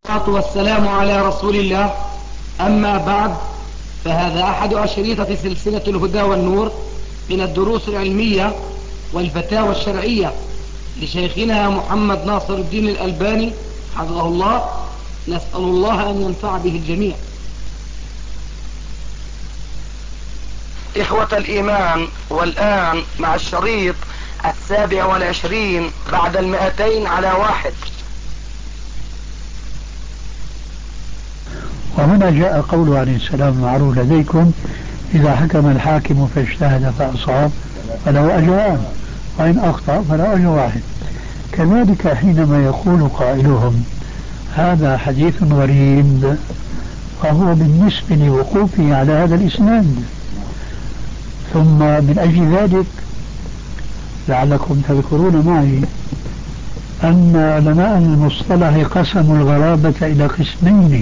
والصلاة والسلام على رسول الله. أما بعد، فهذا أحد أشريطة سلسلة الهدى والنور من الدروس العلمية والفتاوى الشرعية لشيخنا محمد ناصر الدين الألباني حفظه الله. نسأل الله أن ينفع به الجميع. إخوة الإيمان، والآن مع الشريط 27 بعد 200 على 1. وهنا جاء قوله عليه السلام المعروف لديكم: إذا حكم الحاكم فاجتهد فأصاب فله أجران، وإن أخطأ فله أجر واحد. كذلك حينما يقول قائلهم هذا حديث غريب، فهو بالنسبة لوقوفه على هذا الإسناد. ثم من أجل ذلك لعلكم تذكرون معي أن علماء المصطلح قسموا الغرابة إلى قسمين: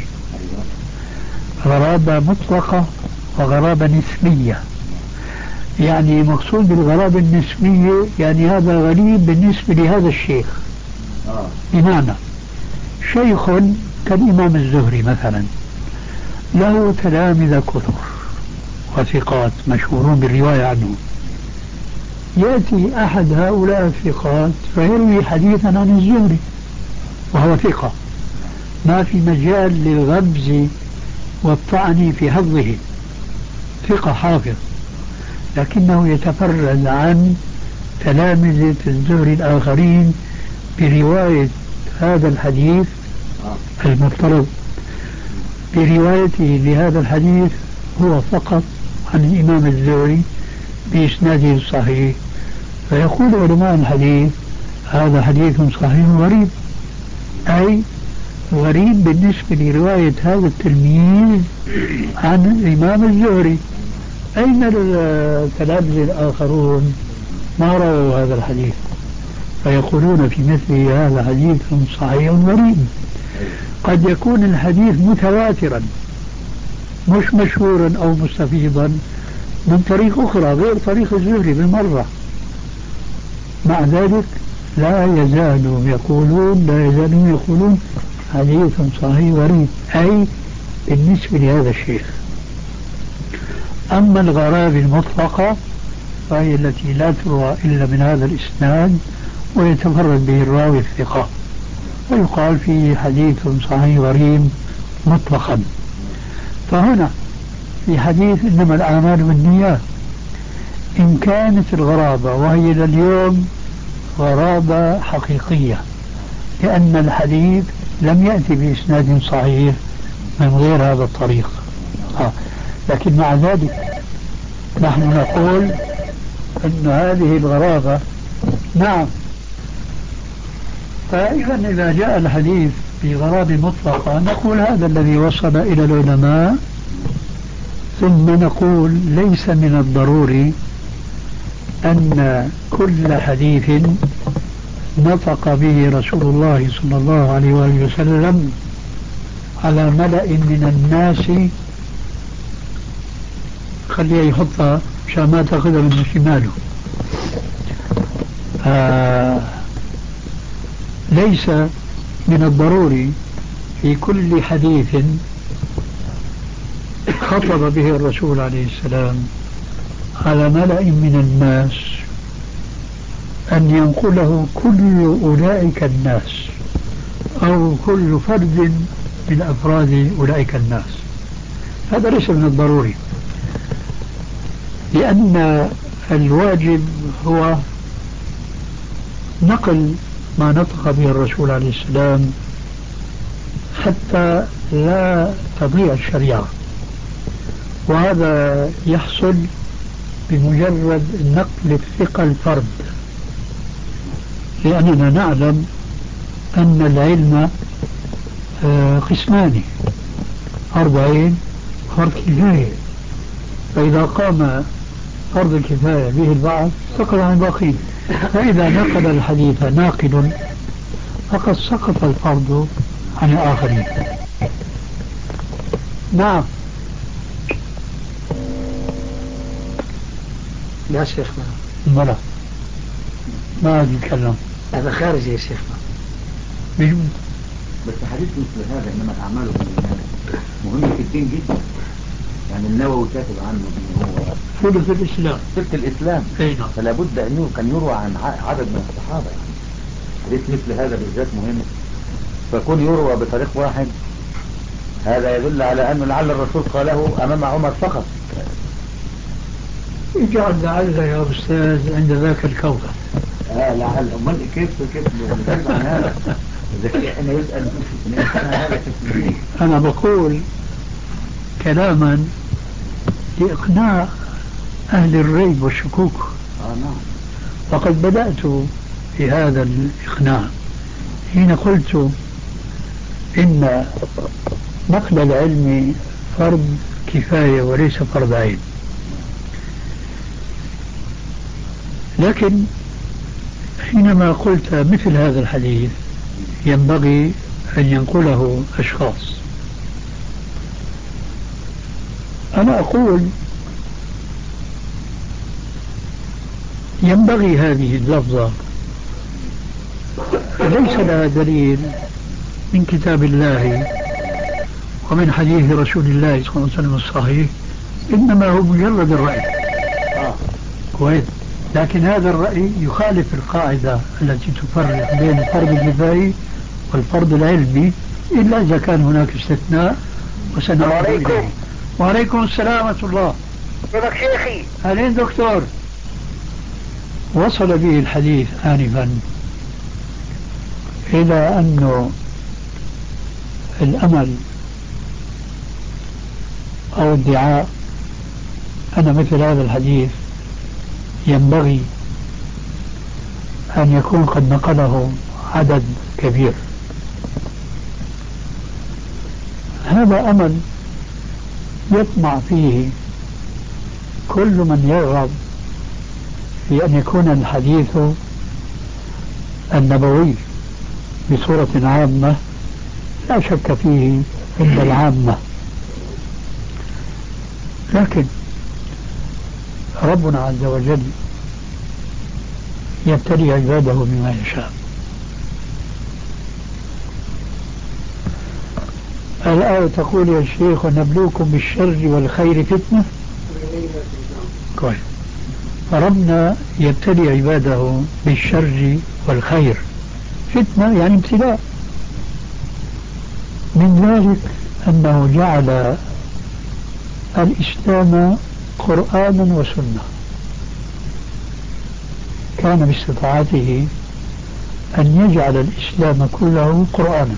غرابة مطلقة وغرابة نسبية. يعني مقصود بالغرابة النسبية يعني هذا غريب بالنسبة لهذا الشيخ. بمعنى شيخ كالإمام الزهري مثلا له تلامذة كثر وثقات مشهورون بالرواية عنه، يأتي أحد هؤلاء الثقات فيروي حديثا عن الزهري وهو ثقة، ما في مجال للغبز والطعن في حفظه، ثقة حافظ، لكنه يتفرد عن تلامذة الزهري الآخرين برواية هذا الحديث المفترض بروايته لهذا الحديث هو فقط عن الإمام الزهري بإسناده الصحيح. فيقول علماء الحديث هذا حديث صحيح غريب، أي غريب بالنسبة لرواية هذا التلميذ عن الإمام الزهري. أين التلامذة الآخرون ما رووا هذا الحديث؟ فيقولون في مثل هذا حديث صحيح غريب. قد يكون الحديث متواترا مش مشهورا أو مستفيضا من طريق أخرى غير طريق الزهري بالمرة، مع ذلك لا يزالون يقولون حديث صحيح غريب، أي بالنسبة لهذا الشيخ. أما الغرابة المطلقة فهي التي لا تروى إلا من هذا الإسناد ويتفرد به الراوي الثقة، ويقال فيه حديث صحيح غريب مطلقا. فهنا في حديث إنما الأعمال بالنيات، إن كانت الغرابة وهي لليوم غرابة حقيقية لأن الحديث لم يأتي بإسناد صحيح من غير هذا الطريق، لكن مع ذلك نحن نقول أن هذه الغرابة نعم. فإذا جاء الحديث بغرابة مطلقة نقول هذا الذي وصل إلى العلماء، ثم نقول ليس من الضروري أن كل حديث نطق به رسول الله صلى الله عليه وآله وسلم على ملأ من الناس، خليه يحطها مشان ما تأخذها من شماله. ليس من الضروري في كل حديث خطب به الرسول عليه السلام على ملأ من الناس أن ينقله كل أولئك الناس أو كل فرد من أفراد أولئك الناس. هذا ليس من الضروري، لأن الواجب هو نقل ما نطق به الرسول عليه السلام حتى لا تضيع الشريعة، وهذا يحصل بمجرد نقل الثقة الفرد، لأننا نعلم أن العلم قسمان: فرض عين وفرض كفاية، فإذا قام فرض الكفاية به البعض سقط عن الباقين، فإذا نقل الحديث ناقل فقد سقط الفرض عن الآخرين. نعم. لا شيخنا ملا ما أتكلم، هذا خارجي يا شيخنا. بس حديث مثل هذا إنما الأعمال بالنيات مهم في الدين جدا. يعني النووي كاتب عنه إن هو ثلث الإسلام. ثلث الإسلام. نعم. فلا بد أنه كان يروى عن عدد من الصحابة. يعني حديث مثل هذا بالذات مهم، فكون يروى بطريق واحد هذا يدل على أنه لعل الرسول قاله أمام عمر فقط. اجعل لعل يا أستاذ عند ذاك الكوكب. لعل. أمال كيف نجيب عن هذا؟ إذا احنا يسأل هذا كيف. أنا بقول كلاما لإقناع أهل الريب والشكوك. نعم. وقد بدأت في هذا الإقناع حين قلت إن نقل العلم فرض كفاية وليس فرض عين. لكن حينما قلت مثل هذا الحديث ينبغي أن ينقله أشخاص، أنا أقول ينبغي هذه اللفظة ليس لها دليل من كتاب الله ومن حديث رسول الله صلى الله عليه وسلم الصحيح، إنما هو مجرد الرأي. كويس. لكن هذا الرأي يخالف القاعدة التي تفرق بين الفرض الكفائي والفرض العلمي، إلا إذا كان هناك استثناء وسنعود إليه. وعليكم السلام ورحمة الله. كيفك شيخي؟ أهلين دكتور. وصل به الحديث آنفا إلى أنه الأمل أو ادعاء أن مثل هذا الحديث ينبغي أن يكون قد نقله عدد كبير. هذا أمل يطمع فيه كل من يرغب في أن يكون الحديث النبوي بصورة عامة لا شك فيه عند العامة. لكن ربنا عز وجل يبتلي عباده بما يشاء. الآية تقول يا شيخ ونبلوكم بالشر والخير فتنة. كويس. فربنا يبتلي عباده بالشر والخير فتنة، يعني ابتلاء. من ذلك أنه جعل الإسلام قرآنا وسنة. كان باستطاعته أن يجعل الإسلام كله قرآنا،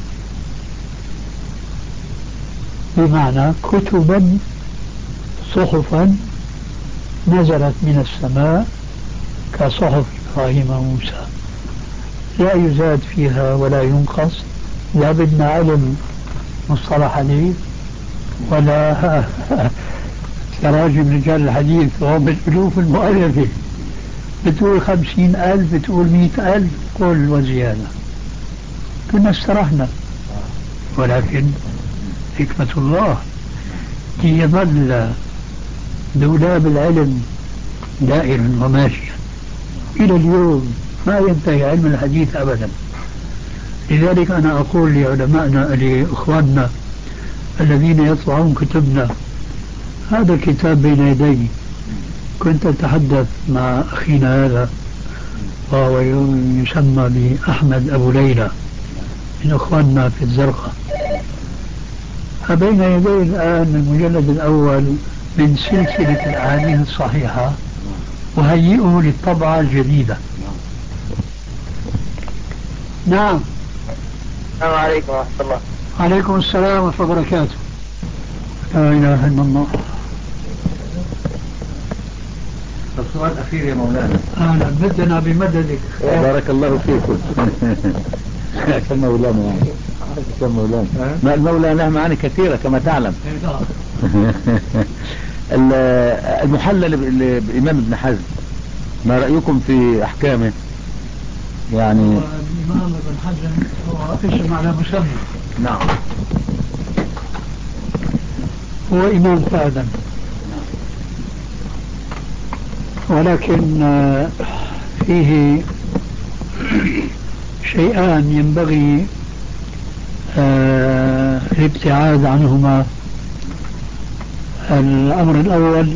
بمعنى كتبا صحفا نزلت من السماء كصحف إبراهيم وموسى، لا يزاد فيها ولا ينقص، لا بدنا علم مصطلح حديث ولا تراجم رجال الحديث وهم بالألوف المؤلفة، بتقول 50,000 بتقول 100,000 قول وزيادة، كنا استرحنا. ولكن حكمة الله يظل دولاب العلم دائرا وماشيا إلى اليوم، ما ينتهي علم الحديث أبدا. لذلك أنا أقول لعلمائنا لإخواننا الذين يطبعون كتبنا، هذا الكتاب بين يدي، كنت أتحدث مع أخينا هذا وهو يسمى بأحمد أبو ليلى من أخواننا في الزرقاء، فبين يدي الآن المجلد الأول من سلسلة الأحاديث الصحيحة، وهيئه للطبعة الجديدة. نعم. السلام عليكم ورحمة الله. عليكم السلام ورحمة الله وبركاته. لا إله إلا الله. السؤال الأخير يا مولانا. أهلا، بدنا بمددك. بارك الله فيكم. كم مولانا يعني. كم مولانا. ما المولى له معاني كثيرة كما تعلم. المحلل بإمام ابن حزم، ما رأيكم في أحكامه؟ يعني الإمام ابن حزم هو اسم على مسمى. نعم. هو إمام فعلا، ولكن فيه شيئان ينبغي الابتعاد عنهما. الأمر الأول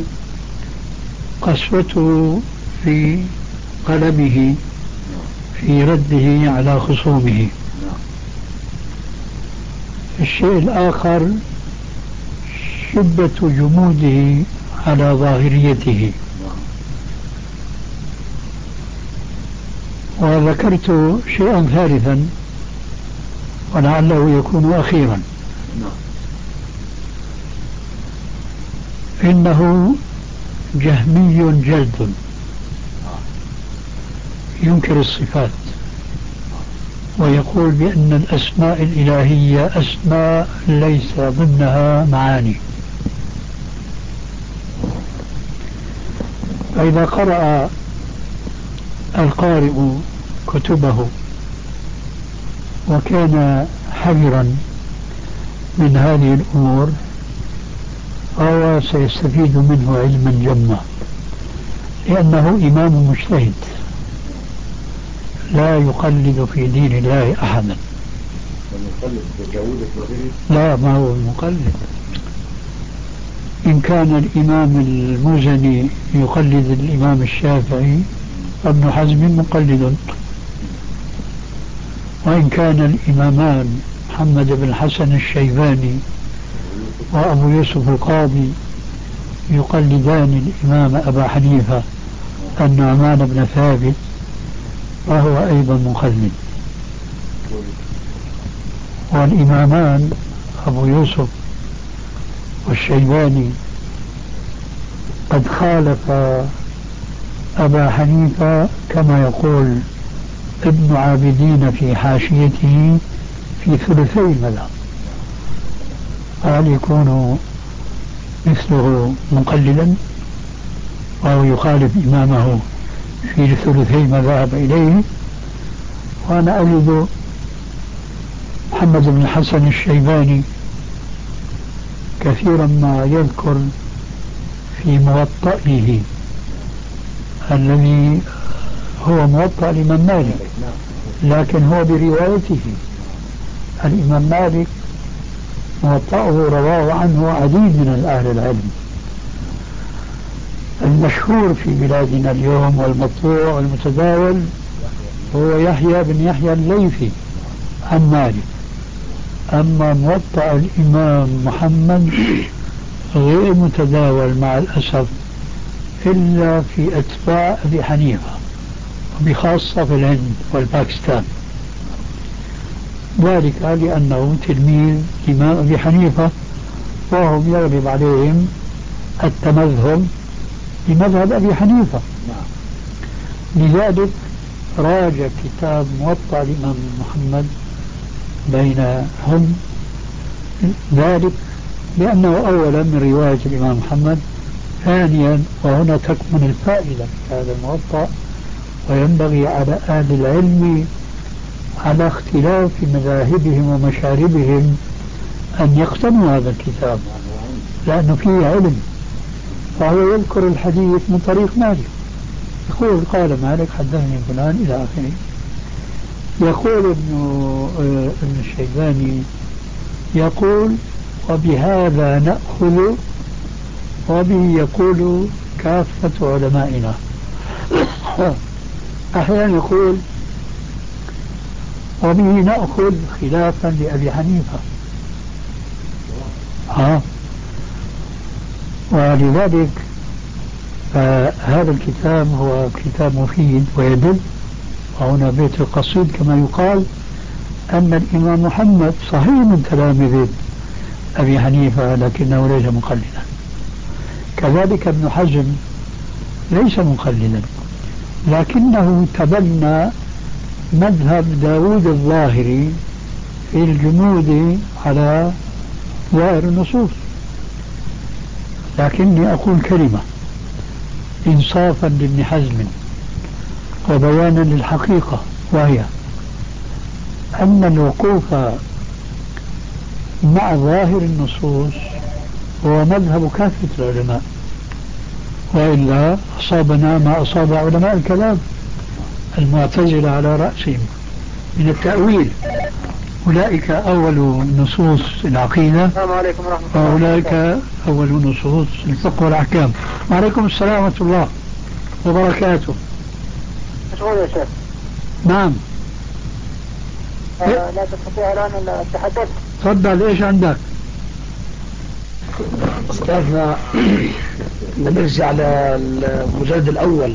قسوته في قلمه في رده على خصومه. الشيء الآخر شدة جموده على ظاهريته. وذكرت شيئا ثالثا ولعله يكون أخيرا، إنه جهمي جلد ينكر الصفات ويقول بأن الأسماء الإلهية أسماء ليس ضمنها معاني. فإذا قرأ القارئ كتبه وكان حذرا من هذه الأمور فهو سيستفيد منه علما جما، لأنه إمام مجتهد لا يقلد في دين الله أحدا. لا، ما هو المقلد. إن كان الإمام المزني يقلد الإمام الشافعي فابن حزم مقلد، وإن كان الإمامان محمد بن الحسن الشيباني وأبو يوسف القاضي يقلدان الإمام أبا حنيفة النعمان بن ثابت فهو أيضا مقلد. والإمامان أبو يوسف والشيباني قد خالف أبا حنيفة كما يقول ابن عابدين في حاشيته في ثلثي المذهب. هل يكون مثله مقلدا وهو يخالف إمامه في ثلثي ما ذهب إليه؟ وأنا أجد محمد بن الحسن الشيباني كثيرا ما يذكر في موطئه الذي هو موطأ الإمام مالك، لكن هو بروايته. الإمام مالك موطأه رواه عنه عديد من أهل العلم. المشهور في بلادنا اليوم والمطبوع والمتداول هو يحيى بن يحيى الليثي عن مالك. أما موطأ الإمام محمد غير متداول مع الأسف إلا في أتباع أبي حنيفة، وبخاصة في الهند والباكستان، ذلك لأنه تلميذ إمام أبي حنيفة وهم يغلب عليهم التمذهب بمذهب أبي حنيفة. لذلك راجع كتاب موطأ الإمام محمد بينهم، ذلك لأنه أولا من رواية الإمام محمد، ثانيا وهنا تكمن الفائدة في هذا الموطأ، وينبغي على أهل العلم على اختلاف مذاهبهم ومشاربهم أن يقتنوا هذا الكتاب لأنه فيه علم. فهو يذكر الحديث من طريق مالك، يقول قال مالك حدثني فلان إلى آخره. يقول ابن الشيباني يقول وبهذا نأخذ، وبه يقول كافة علمائنا. أحيانا يقول وبه نأخذ خلافا لأبي حنيفة. ولذلك هذا الكتاب هو كتاب مفيد ويدل، وهنا بيت القصيد كما يقال أن الإمام محمد صحيح من تلامذة أبي حنيفة لكنه ليس مقلدا. كذلك ابن حزم ليس مقلدا لكنه تبنى مذهب داود الظاهري في الجمود على ظاهر النصوص. لكني أقول كلمة إنصافا لابن حزم وبيانا للحقيقة، وهي أن الوقوف مع ظاهر النصوص هو مذهب كافة العلماء، وإلا أصابنا ما أصاب علماء الكلام المعتزلة على رأسهم من التأويل أولئك أول نصوص العقيدة السلام عليكم ورحمة الله وأولئك أول نصوص الفقه والأحكام. وعليكم السلام ورحمة الله وبركاته. مشغول يا شيخ؟ نعم. لا تستطيع الآن التحدث؟ تفضل، إيش عندك؟ أستاذنا نرجع للمجلد الأول.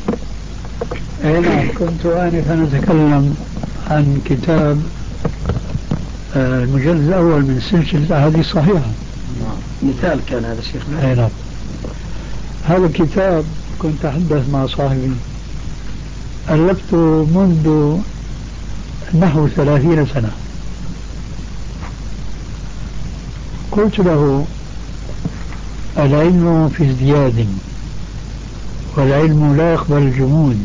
نعم، كنت آنفا أتكلم عن كتاب المجلد الأول من سلسلة أحاديث صحيحة. مثال كان هذا شيخنا. نعم. هذا الكتاب كنت أتحدث مع صاحبي، ألفته منذ نحو 30 سنة. قلت له: العلم في ازدياد، والعلم لا يقبل الجمود،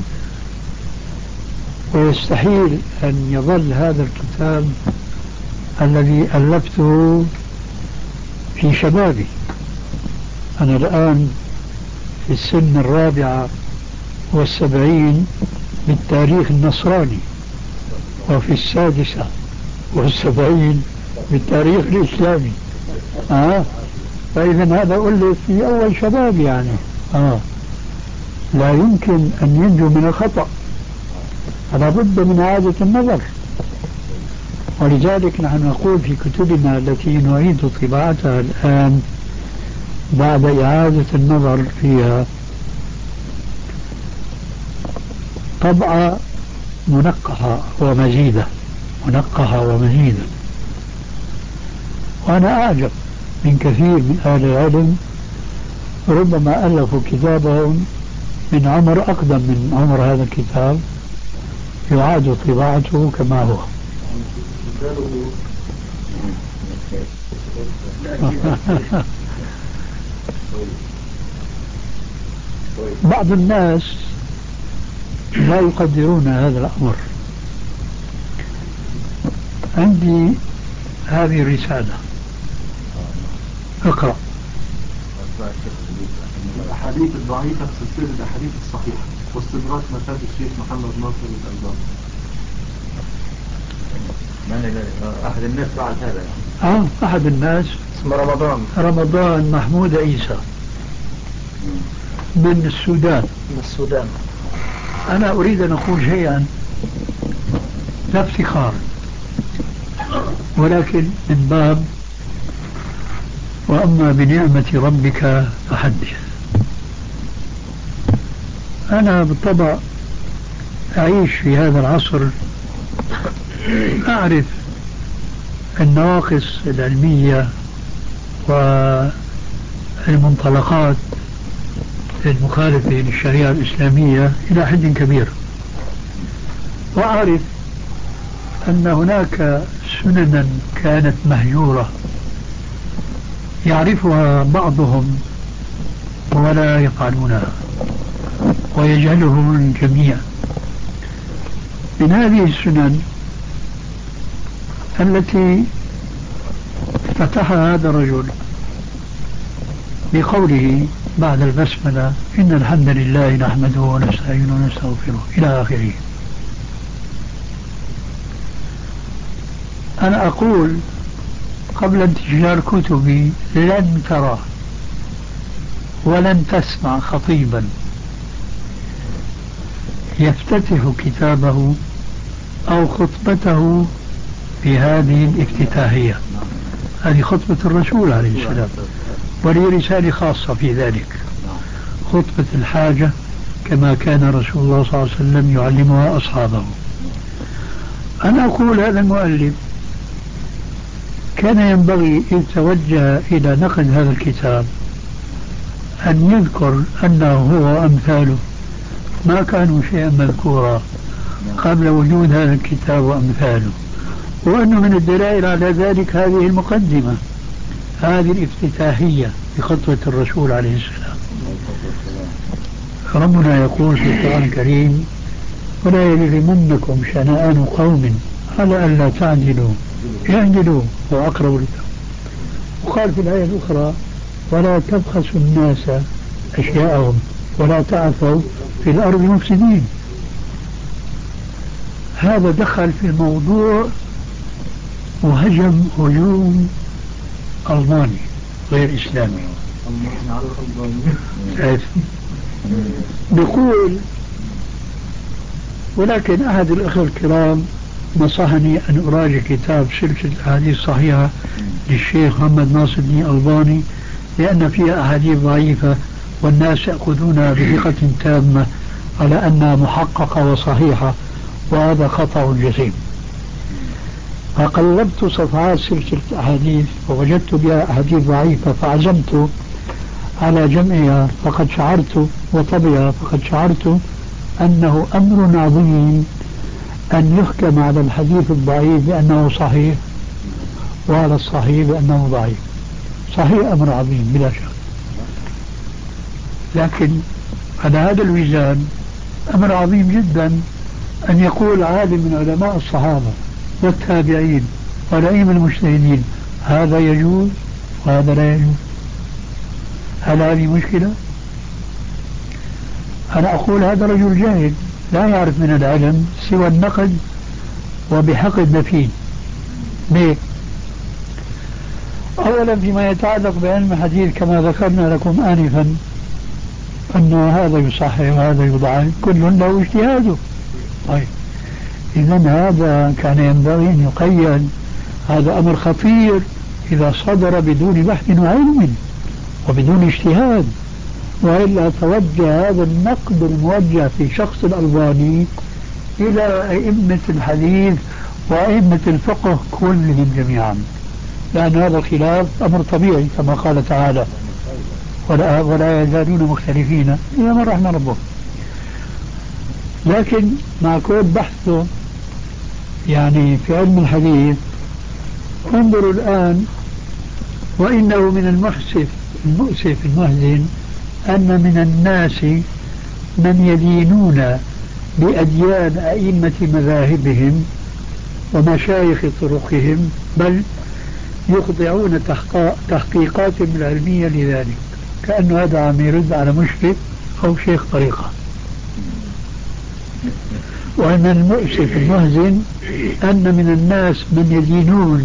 ويستحيل أن يظل هذا الكتاب الذي ألفته في شبابي. أنا الآن في السن 74 بالتاريخ النصراني، وفي 76 بالتاريخ الإسلامي. فإذا هذا ألف في أول شباب يعني. لا يمكن أن ينجو من الخطأ، فلا بد من إعادة النظر. ولذلك نحن نقول في كتبنا التي نعيد طباعتها الآن بعد إعادة النظر فيها طبعة منقحة ومزيدة، منقحة ومزيدة. وأنا أعجب من كثير من أهل العلم ربما ألفوا كتابهم من عمر أقدم من عمر هذا الكتاب، يعاد طباعته كما هو. بعض الناس لا يقدرون هذا الأمر. عندي هذه الرسالة، اقرأ. الأحاديث الضعيفة في سلسلة الأحاديث الصحيحة واستدراك مشاهد الشيخ محمد ناصر الألباني. أحد الناس فعل هذا يعني. أحد الناس اسمه رمضان محمود عيسى من السودان. أنا أريد أن أقول شيئا لا افتخار، ولكن من باب وأما بنعمة ربك فحدث. أنا بالطبع أعيش في هذا العصر، أعرف النواقص العلمية والمنطلقات المخالفة للشريعة الإسلامية إلى حد كبير، وأعرف أن هناك سننا كانت مهجورة يعرفها بعضهم ولا يفعلونها ويجهلهم الجميع. من هذه السنن التي افتتحها هذا الرجل بقوله بعد البسملة: إن الحمد لله نحمده ونستعينه ونستغفره إلى آخره. أنا أقول قبل انتشار كتبي: لن ترى ولن تسمع خطيبا يفتتح كتابه أو خطبته بهذه الافتتاحية. هذه خطبة الرسول عليه السلام، ولي رسالة خاصة في ذلك، خطبة الحاجة كما كان رسول الله صلى الله عليه وسلم يعلمها أصحابه. أنا أقول هذا المؤلف كان ينبغي إذ توجه إلى نقد هذا الكتاب أن يذكر أنه هو أمثاله ما كانوا شيئا مذكورا قبل وجود هذا الكتاب وأمثاله، وأنه من الدلائل على ذلك هذه المقدمة، هذه الافتتاحية بخطوة الرسول عليه السلام. ربنا يقول في القرآن الكريم: ولا يجرمنكم شنآن قوم على ألا تعدلوا اعدلوا هو أقرب للتقوى. وقال في الآية الأخرى: ولا تبخسوا الناس أشياءهم ولا تعثوا في الأرض مفسدين. هذا دخل في الموضوع وهجم هجوم ألماني غير إسلامي. بيقول ولكن أحد الأخوة الكرام نصحني أن أراجع كتاب سلسلة أحاديث صحيحة للشيخ محمد ناصر الدين الألباني لأن فيها أحاديث ضعيفة والناس يأخذونها بثقة تامة على أنها محققة وصحيحة، وهذا خطأ جسيم. فقلبت صفحات سلسلة أحاديث ووجدت بها أحاديث ضعيفة فعزمت على جمعها، فقد شعرت وطبعها فقد شعرت أنه أمر عظيم أن يحكم على الحديث الضعيف بأنه صحيح وعلى الصحيح بأنه ضعيف. صحيح أمر عظيم بلا شك، لكن على هذا الوزان أمر عظيم جدا أن يقول عالم من علماء الصحابة والتابعين والأئمة المجتهدين هذا يجوز وهذا لا يجوز. هل هذه مشكلة؟ أنا أقول هذا رجل جاهل لا يعرف من العلم سوى النقد وبحق الدفين. ليه؟ أولا فيما يتعلق بعلم الحديث كما ذكرنا لكم آنفا أنه هذا يصحح وهذا يضعف، كل له اجتهاده. طيب إذا هذا كان ينبغي أن يقيد، هذا أمر خطير إذا صدر بدون بحث وعلم وبدون اجتهاد، وإلا توجه هذا النقد الموجه في شخص الألباني إلى أئمة الحديث وأئمة الفقه كلهم جميعا، لأن هذا الخلاف أمر طبيعي كما قال تعالى ولا يزالون مختلفين إلا من رحم ربه. لكن مع كل بحثه يعني في علم الحديث انظروا الآن، وإنه من المؤسف المحزن أن من الناس من يدينون بأديان أئمة مذاهبهم ومشايخ طرقهم، بل يخضعون تحقيقاتهم العلمية لذلك، كأنه هذا عم يرد على مشرك أو شيخ طريقة. وأن المؤسف المحزن أن من الناس من يدينون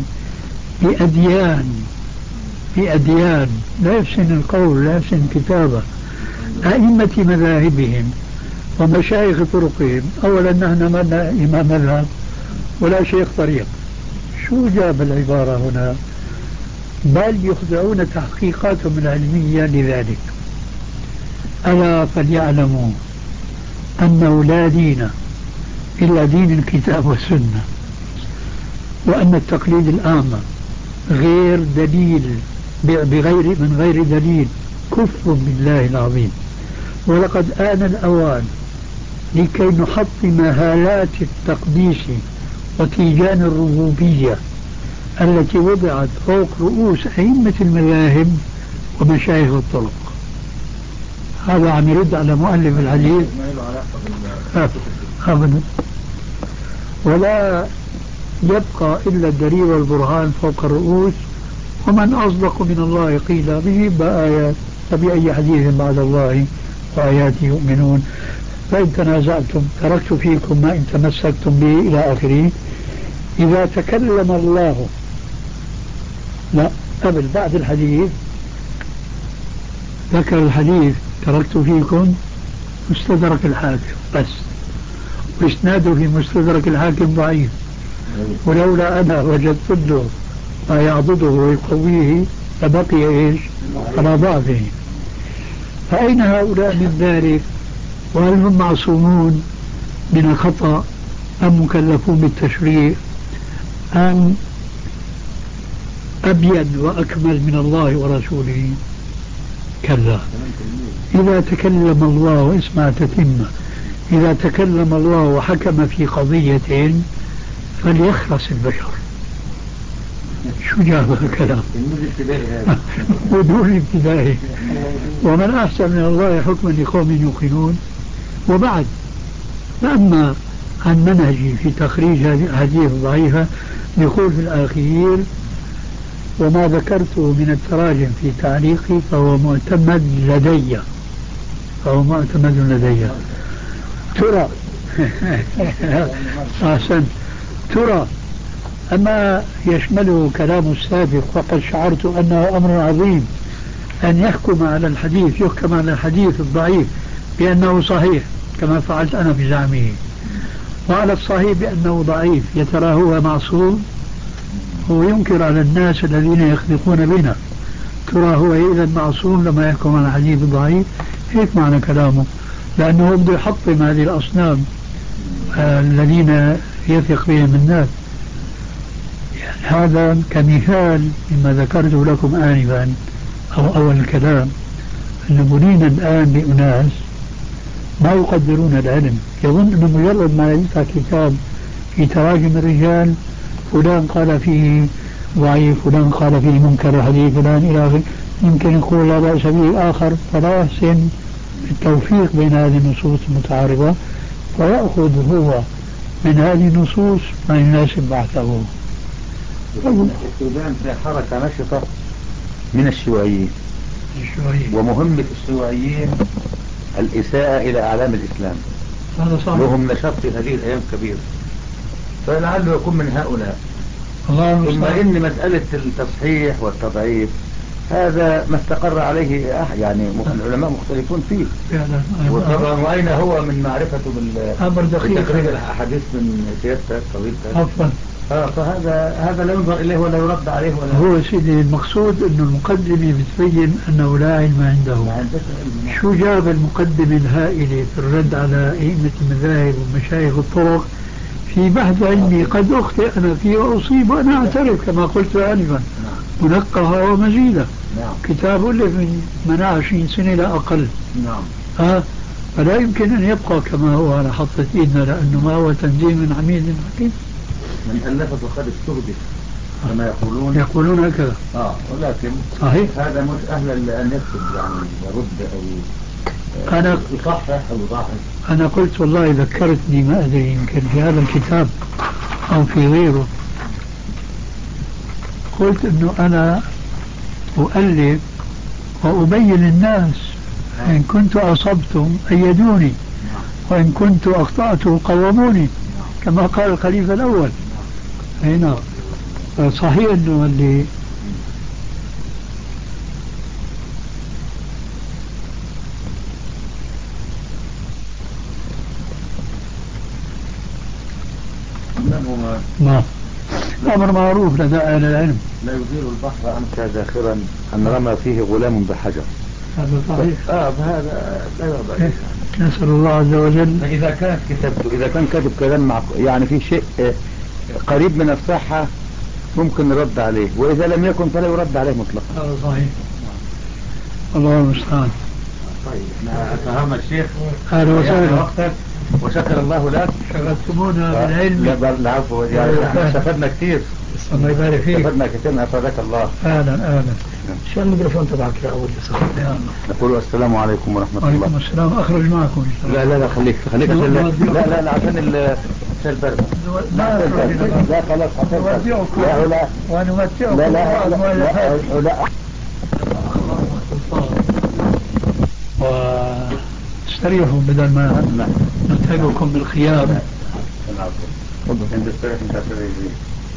بأديان لا يحسن القول لا يحسن الكتابة أئمة مذاهبهم ومشايخ طرقهم. أولا نحن ما لنا إمام مذهب ولا شيخ طريق، شو جاب العبارة هنا؟ بل يخضعون تحقيقاتهم العلمية لذلك. ألا فليعلموا أنه لا دين إلا دين الكتاب والسنة، وأن التقليد الأعمى غير دليل من غير دليل كفر بالله العظيم. ولقد آن الأوان لكي نحطم هالات التقديس وتيجان الربوبية التي وضعت فوق رؤوس أئمة المذاهب ومشايخ الطرق. هذا عم يرد على مؤلف الحديث أبدا، ولا يبقى إلا الدليل والبرهان فوق الرؤوس. ومن أصدق من الله قيل به بآيات، فبأي حديث بعد الله وآياته يؤمنون. فإن تنازعتم تركت فيكم ما إن تمسكتم به إلى آخره. إذا تكلم الله لا قبل بعد الحديث ذكر الحديث تركت فيكم مستدرك الحاكم بس، وإسناده في مستدرك الحاكم ضعيف، ولولا أنا وجدت له ما يعضده ويقويه لبقي إيش على ضعفه. فأين هؤلاء من ذلك؟ وهل هم معصومون من الخطأ أم مكلفون بالتشريع أم أبين وأكمل من الله ورسوله؟ كلا. إذا تكلم الله واسمع تتمة، إذا تكلم الله وحكم في قضية فليخرس البشر. شو جاب الكلام ودون ابتدائه. ومن أحسن من الله حكما لقوم يوقنون. وبعد أما عن منهجي في تخريج هذه الأحاديث الضعيفة يقول في الأخير وما ذكرته من التراجم في تعليقي فهو معتمد لدي. ترى أحسن، ترى أما يشمله كلام السابق فقد شعرت أنه أمر عظيم أن يحكم على الحديث، يحكم على الحديث الضعيف بأنه صحيح كما فعلت أنا بزعمه، وعلى الصحيح بأنه ضعيف. يترى هو معصوم، هو ينكر على الناس الذين يخلقون بنا، ترى هو إذا معصوم لما يحكم على الحديث الضعيف؟ هيك معنى كلامه، لأنه بده يحطم هذه الأصنام الذين يثق بهم الناس. يعني هذا كمثال مما ذكرته لكم آنفا أو أول الكلام، أن بنينا الآن بأناس ما يقدرون العلم، يظن أنه مجرد ما يفتح كتاب في تراجم الرجال فلان قال فيه ضعيف، فلان قال فيه منكر حديث، فلان إلى آخره، يمكن يقول لا بأس به الآخر، فلا يحسن التوفيق بين هذه النصوص المتعارضة، فيأخذ هو من هذه النصوص ما يناسب بحثه. السودان في حركة نشطة من الشيوعيين، ومهمة الشيوعيين الإساءة إلى أعلام الإسلام، هذا صحيح. لهم نشاط في هذه الأيام كبير، فلعله يكون من هؤلاء. ثم إن مسألة التصحيح والتضعيف هذا ما استقر عليه يعني العلماء مختلفون فيه، وطبعا وأين هو من معرفته بتخريج الأحاديث من سيادتك طويلتك. فهذا لا ينظر إليه ولا يرد عليه ولا هو سيدي المقصود أنه المقدمة بتبين أنه لا علم عنده. شو جاب المقدمة الهائلة في الرد على أئمة المذاهب ومشايخ الطرق في بحث علمي قد أخطئ أنا فيه وأصيب وأنا أعترف كما قلت آنفا، منقها ومزيدة. كتاب ألف من 20 سنة لا أقل. فلا يمكن أن يبقى كما هو على حطة إيدنا، لأنه ما هو تنزيل من حميد حكيم. من ألف فقد استهدف كما يقولون هكذا. ولكن صحيح هذا مش أهلا لأن يكتب يعني يرد أو يصحح أو يضاعف. أنا قلت والله ذكرتني ما أدري يمكن في هذا الكتاب أو في غيره، قلت أنه أنا أؤلف وأبين الناس، إن كنت أصبتم أيدوني وإن كنت أخطأت قوموني كما قال الخليفة الأول. هنا صحيح أنه اللي ما الأمر معروف لدى أهل العلم، لا يدير البحر أمسى ذاخرا أن رمى فيه غلام بحجر. هذا صحيح. فهذا لا يرضى. نسأل الله عز وجل. إذا كانت كتابته، إذا كان كاتب كلام يعني في شيء قريب من الصحة ممكن نرد عليه، وإذا لم يكن فلا يرد عليه مطلقا. هذا صحيح. الله المستعان. طيب فهمنا الشيخ. أهلا وسهلا. وشكر الله لك. شغلتمونا بالعلم. العفو، يعني استفدنا كثير. الله يبارك فيك. استفدنا كثير، أفادك الله. أهلا. شو الميكروفون تبعك يا أول نقول السلام عليكم ورحمة الله. وعليكم السلام. أخرج معكم. لا خليك لا عشان البرد. لا خلاص نودعكم. لا ونمتعكم. لا واستريحوا بدل ما نتعبكم بالخيام. عند السرح انت سريع.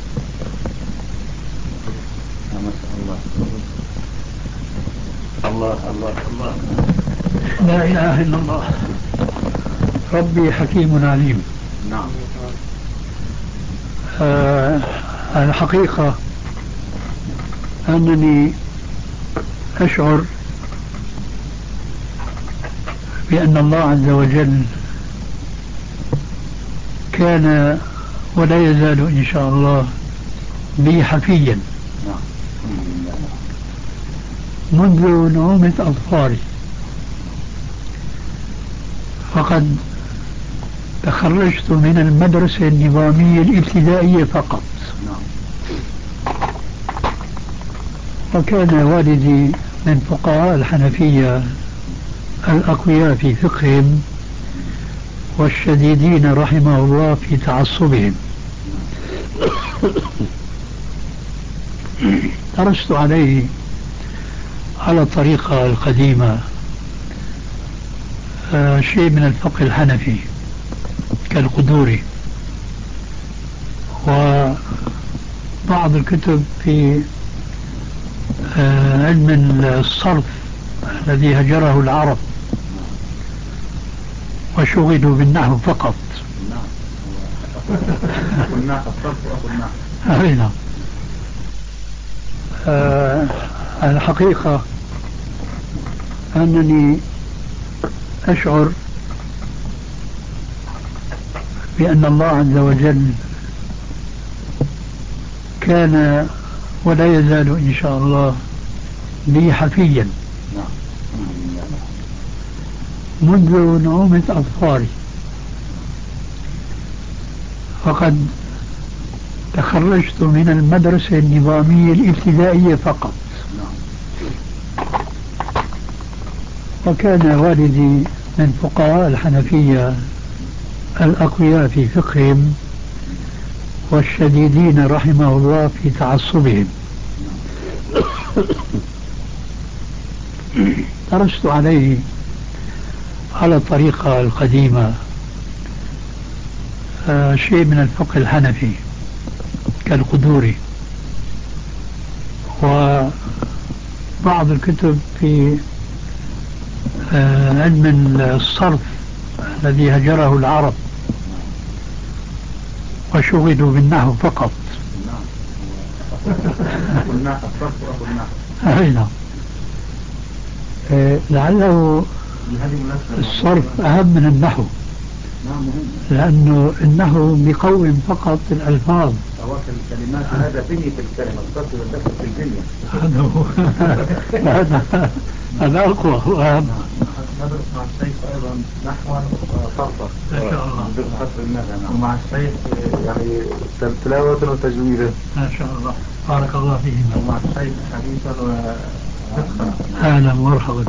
ما شاء الله. الله لا إله إلا الله. ربي حكيم عليم. نعم. الحقيقة أنني أشعر بأن الله عز وجل كان ولا يزال إن شاء الله بي حفيا منذ نعومة أظفاري، فقد تخرجت من المدرسة النظامية الابتدائية فقط، وكان والدي من فقهاء الحنفية الأقوياء في فقههم والشديدين رحمه الله في تعصبهم. درست عليه على الطريقة القديمة شيء من الفقه الحنفي كالقدوري، بعض الكتب في علم الصرف الذي هجره العرب وشغلوا بالنحو فقط. قلنا الصرف وقلنا نعم. الحقيقة أنني أشعر بأن الله عز وجل كان ولا يزال إن شاء الله لي حفيا منذ نعومة أظفاري، فقد تخرجت من المدرسة النظامية الابتدائية فقط، وكان والدي من فقهاء الحنفية الأقوياء في فقههم والشديدين رحمه الله في تعصبهم. درست عليه على الطريقة القديمة شيء من الفقه الحنفي كالقدوري، وبعض الكتب في علم الصرف الذي هجره العرب وشغلوا بالنحو فقط. قلنا الصرف وقلنا لعله الصرف أهم من النحو، لأنه النحو بيقوم فقط الألفاظ. أواخر الكلمات هذا بني في الكلمة، الصرف والدخل في البنية. هذا أقوى وأهم. ندرس مع الشيخ أيضا نحوا صرفا ما شاء الله، ومع الشيخ يعني تلاوة وتجويدا ما شاء الله، بارك الله فيهم. ومع الشيخ حديثا وفقها. أهلا ومرحبا.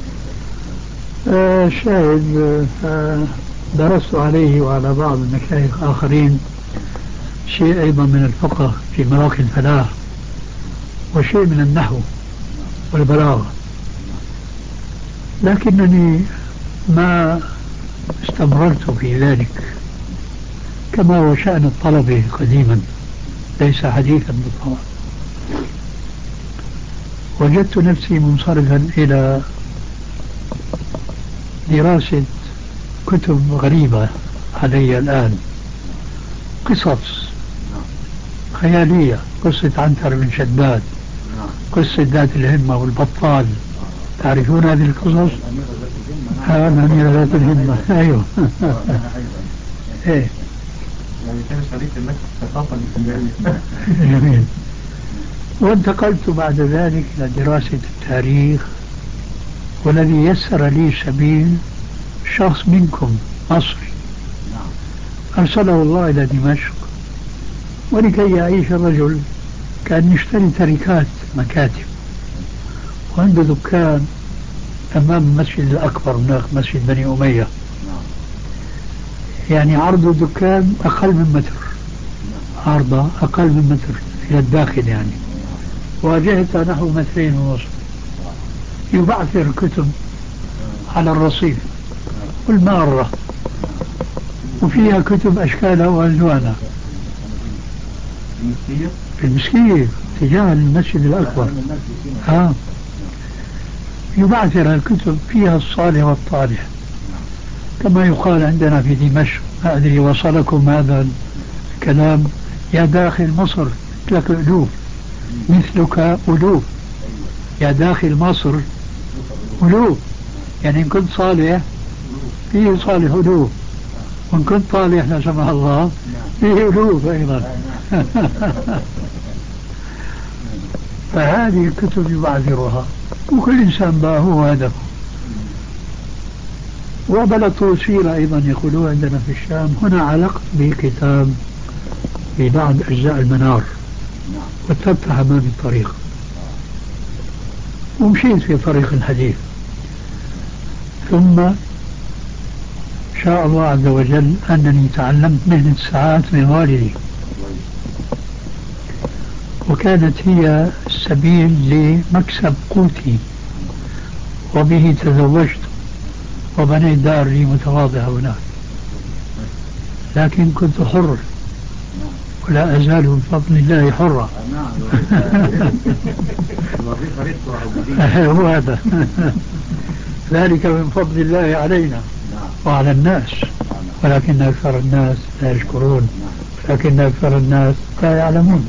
شاهد درست عليه وعلى بعض المشايخ آخرين شيء أيضا من الفقه في مراكز الفلاح، وشيء من النحو والبلاغة، لكنني ما استمررت في ذلك كما هو شأن الطلبة قديما، ليس حديثا بالطبع. وجدت نفسي منصرفا إلى دراسة كتب غريبة علي الآن، قصص خيالية، قصة عنتر بن شداد، قصة ذات الهمة والبطال، تعرفون هذه القصص؟ الأميرة ذات الهمة. أيوه. إيه. يعني كان شريك لك الثقافة الإسلامية. جميل. وانتقلت بعد ذلك إلى دراسة التاريخ، والذي يسر لي سبيل شخص منكم مصري أرسله الله إلى دمشق، ولكي يعيش الرجل كان يشتري تركات مكاتب، وعنده دكان أمام المسجد الأكبر هناك، مسجد بني أمية، يعني عرض الدكان أقل من متر، عرضه أقل من متر إلى الداخل يعني، واجهته نحو 2.5 متر. يبعثر كتب على الرصيف والمارة، وفيها كتب أشكالها وألوانها في المسكية تجاه المسجد الأكبر. يبعثر الكتب فيها الصالح والطالح، كما يقال عندنا في دمشق، ما أدري وصلكم هذا الكلام، يا داخل مصر لك ألوف مثلك ألوف، يا داخل مصر ألوف، يعني إن كنت صالح فيه صالح ألوف، وإن كنت طالح لا سمح الله فيه ألوف أيضا. فهذه الكتب يبعثرها، وكل إنسان بقى هو هدفه. وبلغت سيرة أيضا يقولون عندنا في الشام، هنا علقت بكتاب في بعض أجزاء المنار، واتبت أمامي الطريق ومشيت في طريق الحديث، ثم شاء الله عز وجل أنني تعلمت مهنة الساعات من والدي، وكانت هي السبيل لمكسب قوتي، وبه تزوجت وبنيت دار لي متواضعة هناك، لكن كنت حر ولا أزال بفضل الله حرا. نعم. الوظيفة رزق وعبودية. هو هذا. ذلك من فضل الله علينا وعلى الناس، ولكن أكثر الناس لا يشكرون، ولكن أكثر الناس لا يعلمون.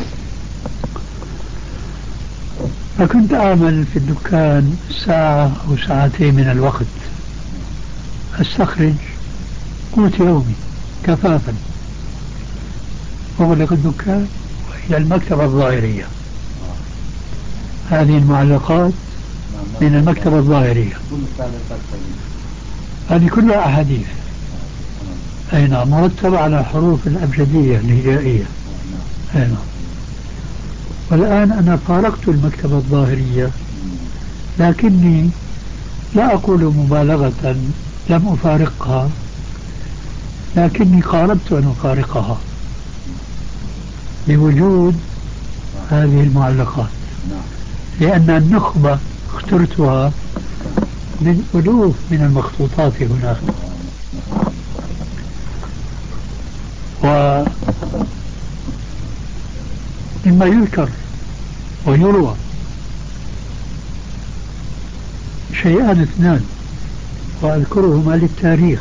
فكنت أعمل في الدكان ساعة أو ساعتين من الوقت، أستخرج قوت يومي كفافا، أغلق الدكان وإلى المكتبة الظاهرية. هذه المعلقات من المكتبة الظاهرية، هذه كلها أحاديث، أي نعم، مرتبة على حروف الأبجدية الهجائية. أي نعم. والآن أنا فارقت المكتبة الظاهرية، لكني لا أقول مبالغة لم أفارقها، لكني قاربت أن أفارقها بوجود هذه المعلقات، لأن النخبة اخترتها من ألوف من المخطوطات هناك. ومما يذكر ويروى شيئان اثنان وأذكرهما للتاريخ.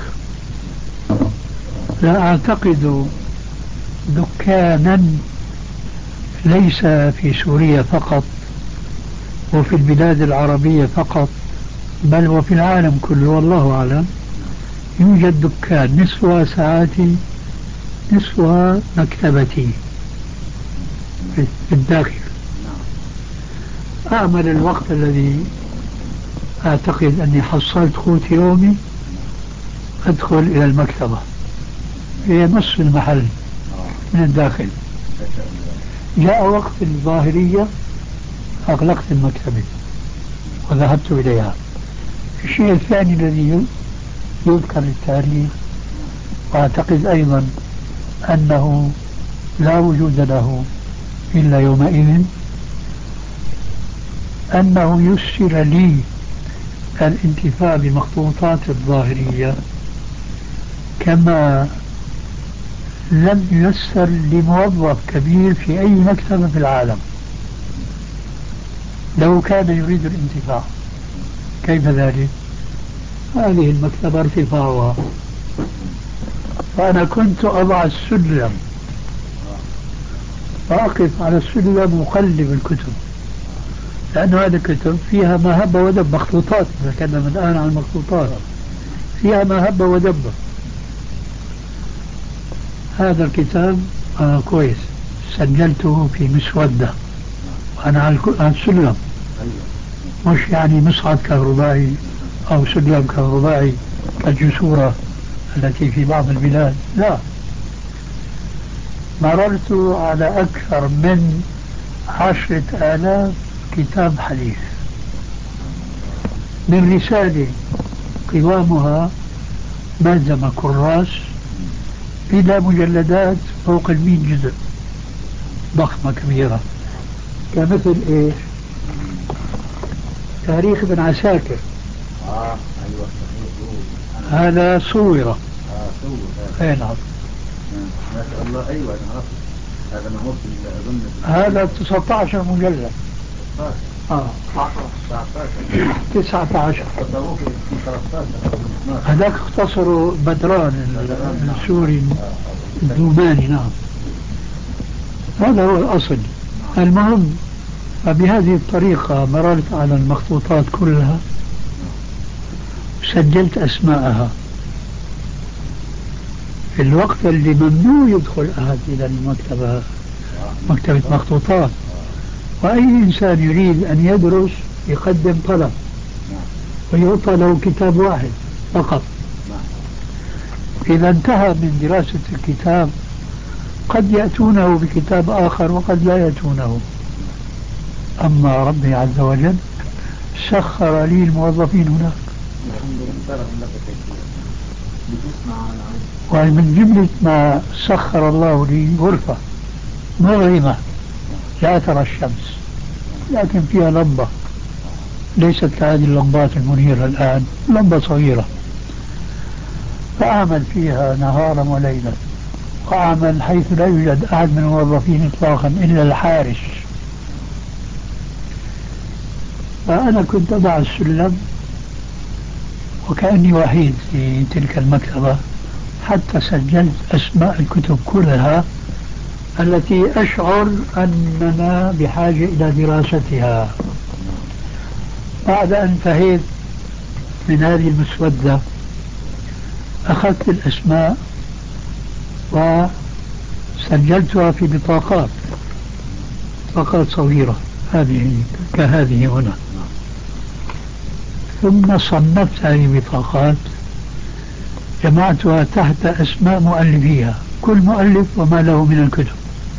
لا أعتقد دكانا ليس في سوريا فقط وفي البلاد العربية فقط، بل وفي العالم كله والله أعلم، يوجد دكان نصفها ساعاتي نصفها مكتبتي في الداخل. أعمل الوقت الذي أعتقد أني حصلت قوت يومي أدخل إلى المكتبة، هي نصف المحل من الداخل. جاء وقت الظاهرية أغلقت المكتبة وذهبت إليها. الشيء الثاني الذي يذكر للتاريخ وأعتقد أيضا أنه لا وجود له إلا يومئذ، أنه يسر لي الانتفاع بمخطوطات الظاهرية كما لم ييسر لموظف كبير في أي مكتبة في العالم لو كان يريد الانتفاع. كيف ذلك؟ هذه المكتبة ارتفاعها، فأنا كنت أضع السلم وأقف على السلم وأقلب الكتب، لأن هذه الكتب فيها ما هب ودب، مخطوطات، نتكلم الآن عن المخطوطات، فيها ما هب ودب. هذا الكتاب كويس، سجلته في مسودة وأنا على السلم، مش يعني مصعد كهربائي أو سلم كهربائي كالجسورة التي في بعض البلاد، لا. مررت على أكثر من 10,000 كتاب حديث، من رسالة قوامها ملزمة كراس إلى مجلدات فوق 100 جزء ضخمة كبيرة، كمثل إيش؟ تاريخ ابن عساكر. أيوة. هذا صورة. أي نعم. ما شاء الله. أيوة أنا عرفت هذا، ما هو أظن هذا 19 مجلد. 19 هذاك اختصروا بدران السوري الدوماني. نعم، هذا هو الأصل. المهم، فبهذه الطريقة مررت على المخطوطات كلها، سجلت أسماءها في الوقت اللي ممنوع يدخل أحد إلى المكتبة، مكتبة مخطوطات، وأي إنسان يريد أن يدرس يقدم طلب ويعطى له كتاب واحد فقط. إذا انتهى من دراسة الكتاب قد يأتونه بكتاب آخر وقد لا يأتونه. أما ربي عز وجل سخر لي الموظفين هناك، ومن جملة ما سخر الله لي غرفة مظلمة لا ترى الشمس، لكن فيها لمبة، ليست كهذه اللمبات المنيرة الآن، لمبة صغيرة، فأعمل فيها نهارا وليلا أعمل حيث لا يوجد أحد من الموظفين إطلاقا إلا الحارس. فأنا كنت أضع السلم وكأني وحيد في تلك المكتبة، حتى سجلت أسماء الكتب كلها التي أشعر أننا بحاجة إلى دراستها. بعد أن انتهيت من هذه المسودة أخذت الأسماء وسجلتها في بطاقات صغيرة هذه كهذه هنا، ثم صنفت هذه البطاقات، جمعتها تحت أسماء مؤلفيها، كل مؤلف وما له من الكتب،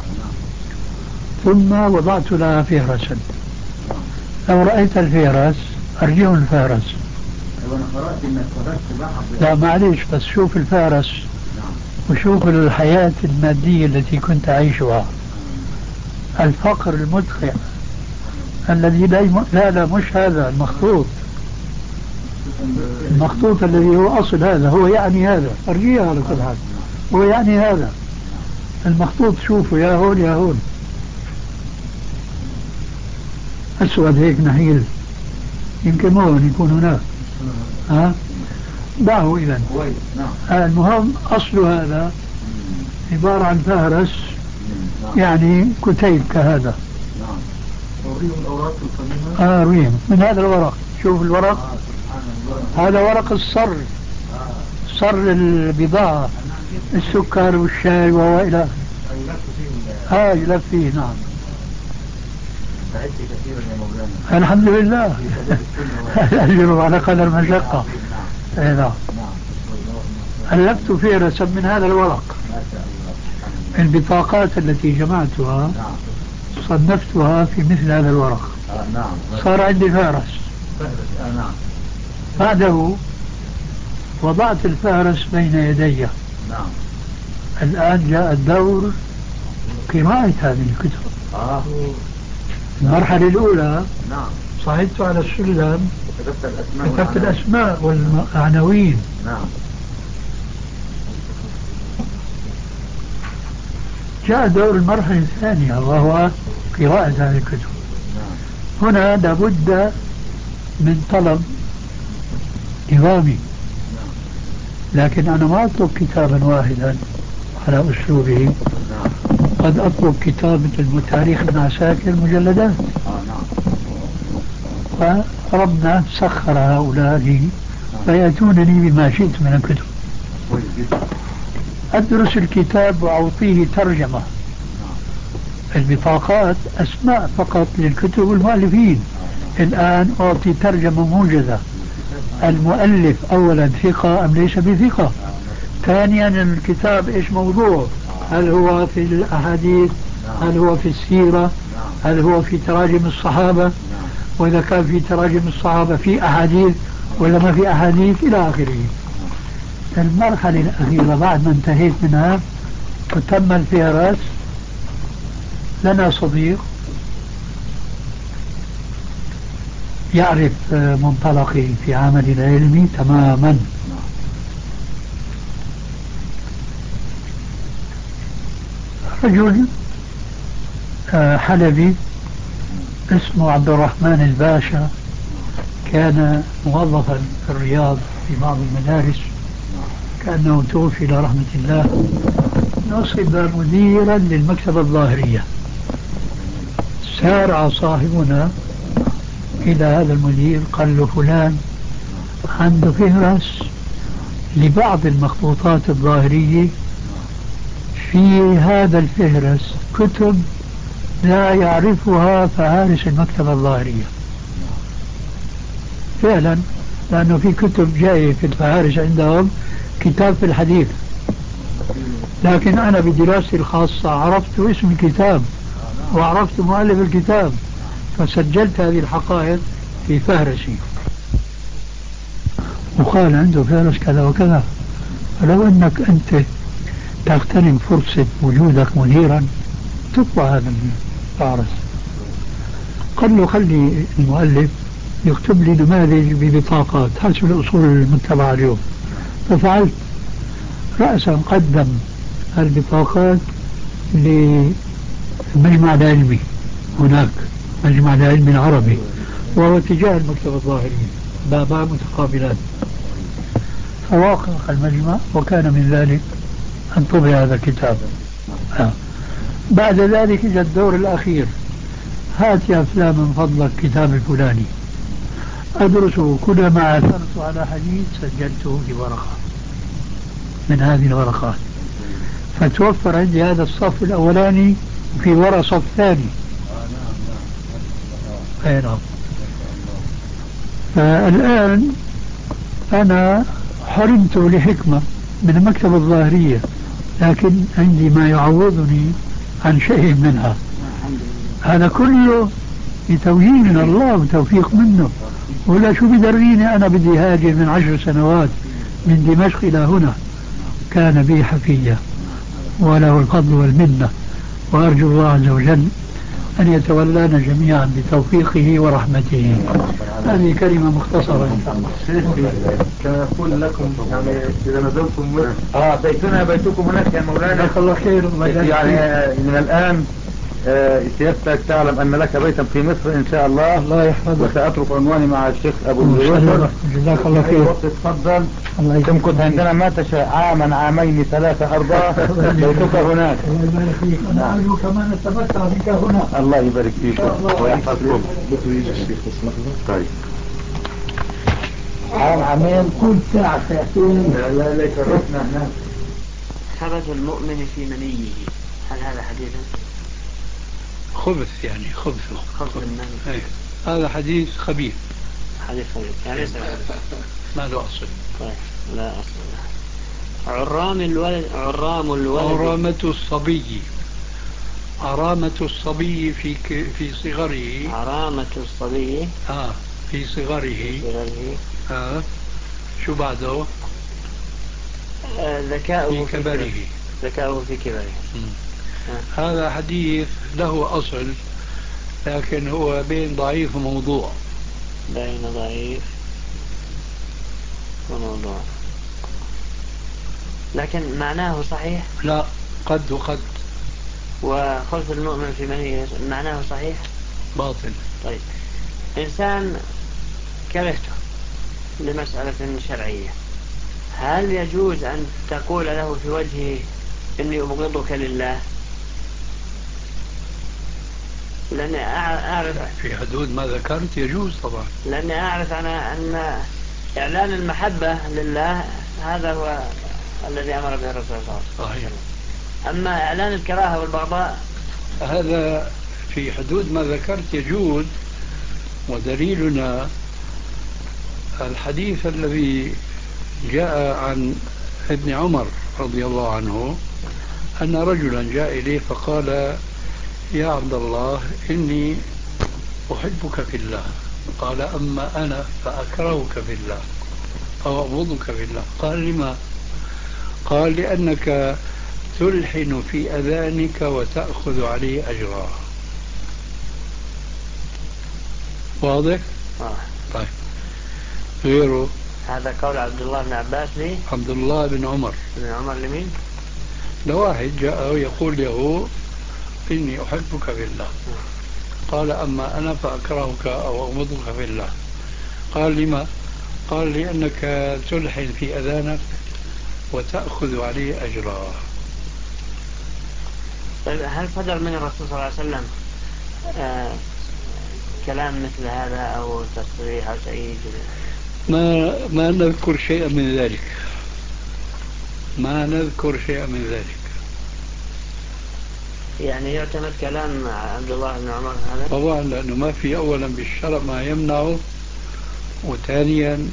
ثم وضعت لها فهرسا. لو رأيت الفهرس أرجعه الفهرس. وانا قرأت انك قرأت بعض. لا معليش، بس شوف الفهرس وشوف الحياة المادية التي كنت أعيشها، الفقر المدقع الذي لا مش هذا المخطوط الذي هو أصل هذا، هو يعني هذا، أرجيها على كل حال، هو يعني هذا المخطوط. شوفوا يا هون يا هون، أسود هيك نحيل، يمكن ما هون يكون هناك. دعه إذن. المهم أصل هذا عبارة عن فهرس، يعني كتيب كهذا. وريهم الأوراق القديمة. ريهم من هذا الورق. شوف الورق، هذا ورق الصر، صر البضاعة، السكر والشاي وإلى يلف فيه. نعم. كثيرا يا مولانا. الحمد لله. الأجر على قدر المشقة. نعم. ألفت فهرسا من هذا الورق. البطاقات التي جمعتها صنفتها في مثل هذا الورق. صار عندي فهرس. بعده وضعت الفهرس بين يدي. الآن جاء الدور قراءة هذه الكتب. المرحلة الأولى صعدت على السلم، كتبت الأسماء والعناوين. جاء دور المرحلة الثانية وهو قراءة هذه الكتب. هنا لابد من طلب نظامي، لكن أنا ما أطلب كتابا واحدا على أسلوبه، قد أطلب كتاب مثل تاريخ ابن عساكر مجلدات. فربنا سخر هؤلاء لي فيأتونني بما شئت من الكتب. أدرس الكتاب وأعطيه ترجمة. البطاقات أسماء فقط للكتب والمؤلفين، الآن أعطي ترجمة موجزة. المؤلف أولا ثقة أم ليس بثقة؟ ثانيا الكتاب إيش موضوع؟ هل هو في الأحاديث؟ هل هو في السيرة؟ هل هو في تراجم الصحابة؟ وإذا كان في تراجم الصحابة في أحاديث ولا ما في أحاديث إلى آخره. المرحلة الأخيرة بعد ما انتهيت منها وتم الفهرس، لنا صديق يعرف منطلقي في عملي العلمي تماما. رجل حلبي اسمه عبد الرحمن الباشا، كان موظفا في الرياض في بعض المدارس، كأنه توفي إلى رحمة الله. نصب مديرا للمكتبة الظاهرية. سارع صاحبنا إلى هذا المدير قال له فلان عنده فهرس لبعض المخطوطات الظاهرية، في هذا الفهرس كتب لا يعرفها فهارس المكتبة الظاهرية. فعلا، لأنه في كتب جاية في الفهارس عندهم كتاب في الحديث، لكن أنا بدراستي الخاصة عرفت اسم الكتاب وعرفت مؤلف الكتاب، فسجلت هذه الحقائق في فهرسي. وقال عنده فهرس كذا وكذا، فلو أنك أنت تغتنم فرصة وجودك مديرا تطبع هذا الفهرس. قال له خلي المؤلف يكتب لي نماذج ببطاقات حسب الأصول المتبعة اليوم. ففعلت. رأسا قدم البطاقات للمجمع العلمي هناك، مجمع العلمي العربي، وهو تجاه المكتبة الظاهرية، بابا متقابلان. فوافق المجمع وكان من ذلك أن طبع هذا الكتاب. بعد ذلك إجا الدور الأخير، هات يا فلان من فضلك كتاب الفلاني أدرسه، كلما عثرت على حديث سجلته في ورقة من هذه الورقات، فتوفر عندي هذا الصف الأولاني في وراء صف ثاني. نعم. فالآن أنا حرمت لحكمة من المكتبة الظاهرية، لكن عندي ما يعوضني عن شيء منها. هذا كله بتوجيه من الله وتوفيق منه، ولا شو بدريني أنا بدي هاجر من 10 سنوات من دمشق إلى هنا. كان بي حفية وله الفضل والمنة، وأرجو الله عز وجل أن يتولانا جميعا بتوفيقه ورحمته. هذه كلمة مختصرة إن شاء الله. كما يقول لكم يعني إذا نزلتم بيتنا بيتكم هناك يا مولانا. جزاك الله خير. يعني من الآن سيادتك تعلم أن لك بيتا في مصر إن شاء الله. الله يحفظك. وسأترك عنواني مع الشيخ أبو الزيوسر. جزاك الله خير. وقت تفضل تمكث عندنا ما تشاء، عاما، عامين، 3، 4، بيتك هناك. الله يبارك فيك. أنا أرجو كمان نتمتع بك هنا. الله يبارك فيكم ويحفظكم. طيب عامين كل ساعة ساعتين. لا لا شرفنا هناك. خبث المؤمن في منيه، هل هذا حديثا؟ خبث يعني خبثه. خبث المني. هذا حديث خبيث. حديث خبيث يعني ليس ما له أصل. طيب لا أصل له. عرامة الصبي. عرامة الصبي في صغره. عرامة الصبي في صغره. شو بعده؟ ذكاؤه في كبره. ذكاؤه في كبره. هذا حديث له أصل، لكن هو بين ضعيف وموضوع. بين ضعيف وموضوع، لكن معناه صحيح. لا، قد وقد. وخلف المؤمن في منيه معناه صحيح باطل. طيب إنسان كرهته لمسألة شرعية، هل يجوز أن تقول له في وجهه إني أبغضك لله؟ لأني أعرف في حدود ما ذكرت يجوز طبعا، لأني أعرف أنا أن إعلان المحبة لله هذا هو الذي أمر به الرسول صلى الله عليه وسلم. أما إعلان الكراهة والبغضاء هذا في حدود ما ذكرت يجوز. ودليلنا الحديث الذي جاء عن ابن عمر رضي الله عنه أن رجلا جاء إليه فقال: يا عبد الله إني أحبك في الله. قال: أما أنا فأكرهك في الله أو أبغضك في الله. قال: لما؟ قال: لأنك تلحن في أذانك وتأخذ عليه أجرا. واضح؟ طيب غيره. هذا قول عبد الله بن عباس لي؟ عبد الله بن عمر. بن عمر لمين؟ لواحد جاء يقول له: إني أحبك في الله. قال: أما أنا فأكرهك أو أبغضك في الله. قال: لما؟ قال: لأنك تلحن في أذانك وتأخذ عليه أجرا. هل صدر من الرسول صلى الله عليه وسلم كلام مثل هذا أو تصريح أو شيء؟ ما نذكر شيئا من ذلك. ما نذكر شيئا من ذلك. يعني يعتمد كلام عبد الله بن عمر هذا؟ طبعا، لأنه ما في أولا بالشرع ما يمنعه، وثانيا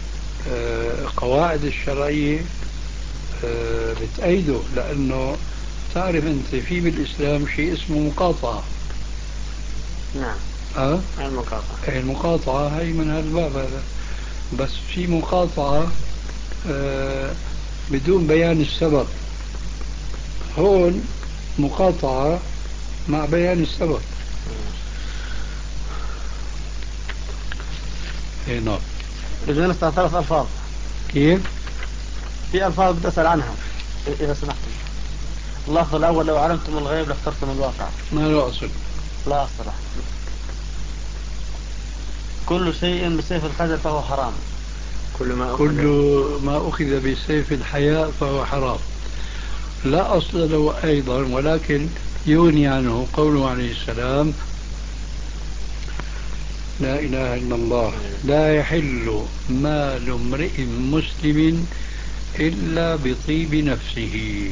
قواعد الشرعية بتأيده، لأنه تعرف أنت في بالإسلام شيء اسمه مقاطعة. نعم. المقاطعة. المقاطعة هي من هالباب هذا، بس في مقاطعة بدون بيان السبب. هون مقاطعة مع بيان السبب. نعم. بدنا نسأل 3 ألفاظ. كيف؟ في ألفاظ بدي أسأل عنها إذا سمحت. اللفظ الأول لو علمتم الغيب لاخترتم الواقع. ما له أصل. لا أصل له. كل شيء بسيف القدر فهو حرام. كل ما أخذ بسيف الحياء فهو حرام. لا أصل له أيضا، ولكن يغني عنه قوله عليه السلام: لا إله إلا الله لا يحل مال امرئ مسلم إلا بطيب نفسه.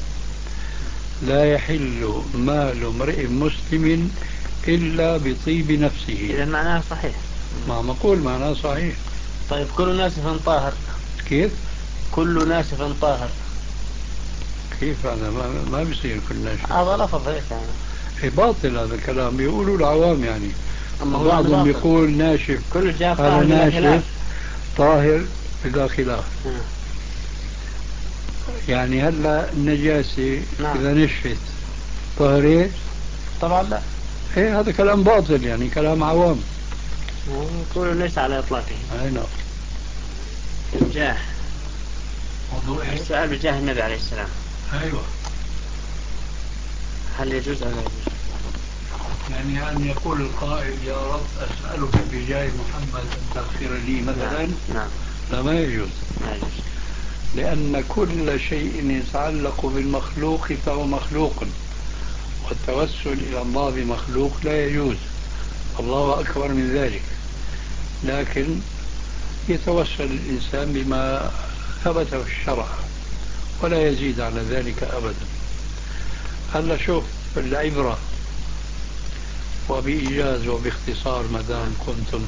لا يحل مال امرئ مسلم إلا بطيب نفسه. إذا معناه صحيح. ما مقول معناه صحيح. طيب كل ناسف طاهر. كيف؟ كل ناسف طاهر. كيف هذا؟ ما بيصير كل ناشف. هذا لفظ هيك يعني. باطل هذا الكلام، بيقولوا العوام يعني. أما بعضهم يقول ناشف، كل جاف هذا طاهر ناشف طاهر بلا خلاف. يعني هلا النجاسة إذا نشفت طاهرة؟ طبعا لا. إيه هذا كلام باطل، يعني كلام عوام. كله ليس على إطلاقه. أي نعم. الجاه. السؤال بجاه النبي عليه السلام. أيوة. هل يجوز أو لا يجوز؟ يعني أن يقول القائل: يا رب أسألك بجاه محمد أن تغفر لي مثلا. نعم. لا، ما يجوز. ما يجوز. لأن كل شيء يتعلق بالمخلوق فهو مخلوق، والتوسل إلى الله بمخلوق لا يجوز. الله أكبر من ذلك. لكن يتوسل الإنسان بما ثبت في الشرع ولا يزيد على ذلك أبدا. هلا شوف العبرة، وبإيجاز وباختصار مدام كنتم